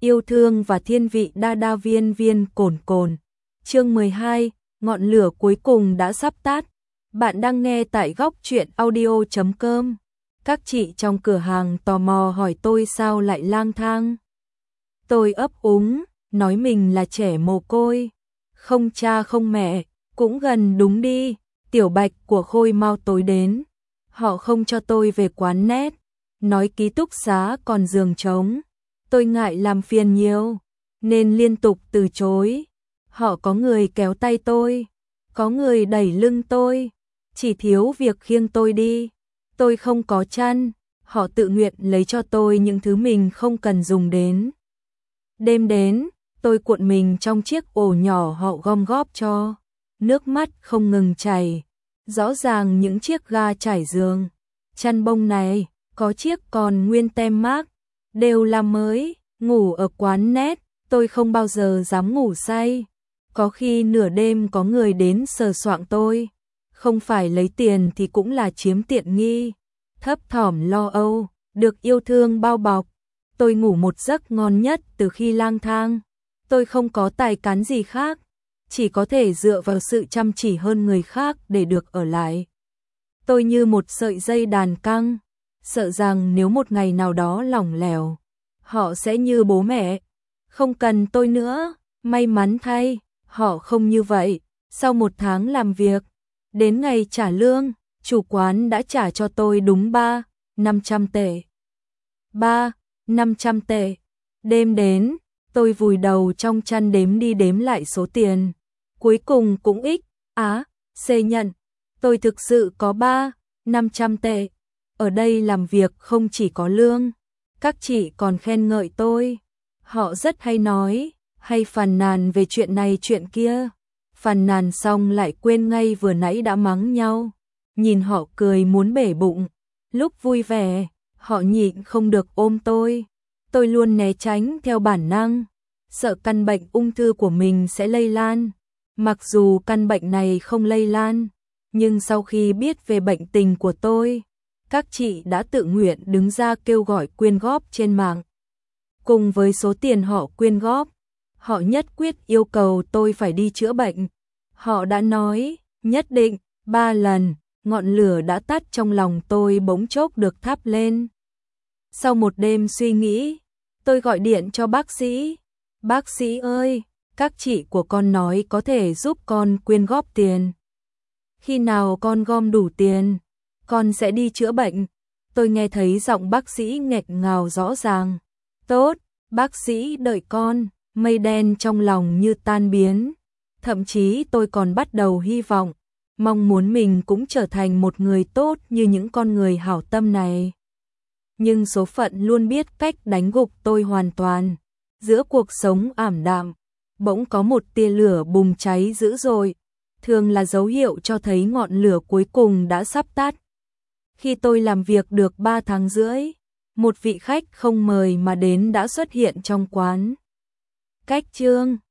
Yêu thương và thiên vị đa đa viên viên cồn cồn. Chương 12, ngọn lửa cuối cùng đã sắp tắt. Bạn đang nghe tại góc truyện audio.com. Các chị trong cửa hàng tò mò hỏi tôi sao lại lang thang. Tôi ấp úng, nói mình là trẻ mồ côi, không cha không mẹ, cũng gần đúng đi. Tiểu Bạch của Khôi Mau tối đến, họ không cho tôi về quán net, nói ký túc xá còn giường trống. Tôi ngại làm phiền nhiều, nên liên tục từ chối. Họ có người kéo tay tôi, có người đẩy lưng tôi, chỉ thiếu việc khiêng tôi đi. Tôi không có chăn, họ tự nguyện lấy cho tôi những thứ mình không cần dùng đến. Đêm đến, tôi cuộn mình trong chiếc ổ nhỏ họ gom góp cho, nước mắt không ngừng chảy. Rõ ràng những chiếc ga trải giường, chăn bông này, có chiếc còn nguyên tem mác, đều là mới. Ngủ ở quán net, tôi không bao giờ dám ngủ say. Có khi nửa đêm có người đến sờ soạng tôi, không phải lấy tiền thì cũng là chiếm tiện nghi. Thấp thỏm lo âu, được yêu thương bao bọc. Tôi ngủ một giấc ngon nhất từ khi lang thang. Tôi không có tài cán gì khác, chỉ có thể dựa vào sự chăm chỉ hơn người khác để được ở lại. Tôi như một sợi dây đàn căng, sợ rằng nếu một ngày nào đó lỏng lẻo, họ sẽ như bố mẹ, không cần tôi nữa. May mắn thay, họ không như vậy. Sau một tháng làm việc, đến ngày trả lương, chủ quán đã trả cho tôi đúng 500 tệ. 500 tệ. Đêm đến, tôi vùi đầu trong chăn đếm đi đếm lại số tiền. Cuối cùng cũng C nhận. Tôi thực sự có 500 tệ. Ở đây làm việc không chỉ có lương, các chị còn khen ngợi tôi. Họ rất hay nói, hay phàn nàn về chuyện này chuyện kia. Phàn nàn xong lại quên ngay vừa nãy đã mắng nhau. Nhìn họ cười muốn bể bụng. Lúc vui vẻ, họ nhịn không được ôm tôi. Tôi luôn né tránh theo bản năng, sợ căn bệnh ung thư của mình sẽ lây lan. Mặc dù căn bệnh này không lây lan, nhưng sau khi biết về bệnh tình của tôi, các chị đã tự nguyện đứng ra kêu gọi quyên góp trên mạng. Cùng với số tiền họ quyên góp, họ nhất quyết yêu cầu tôi phải đi chữa bệnh. Họ đã nói, nhất định, 3 lần, ngọn lửa đã tắt trong lòng tôi bỗng chốc được thắp lên. Sau một đêm suy nghĩ, tôi gọi điện cho bác sĩ. Bác sĩ ơi, các chị của con nói có thể giúp con quyên góp tiền. Khi nào con gom đủ tiền, con sẽ đi chữa bệnh. Tôi nghe thấy giọng bác sĩ nghẹn ngào rõ ràng. Tốt, bác sĩ đợi con. Mây đen trong lòng như tan biến. Thậm chí tôi còn bắt đầu hy vọng, mong muốn mình cũng trở thành một người tốt như những con người hảo tâm này. Nhưng số phận luôn biết cách đánh gục tôi hoàn toàn. Giữa cuộc sống ảm đạm, bỗng có một tia lửa bùng cháy dữ dội, thường là dấu hiệu cho thấy ngọn lửa cuối cùng đã sắp tắt. Khi tôi làm việc được 3 tháng rưỡi, một vị khách không mời mà đến đã xuất hiện trong quán. Cách chương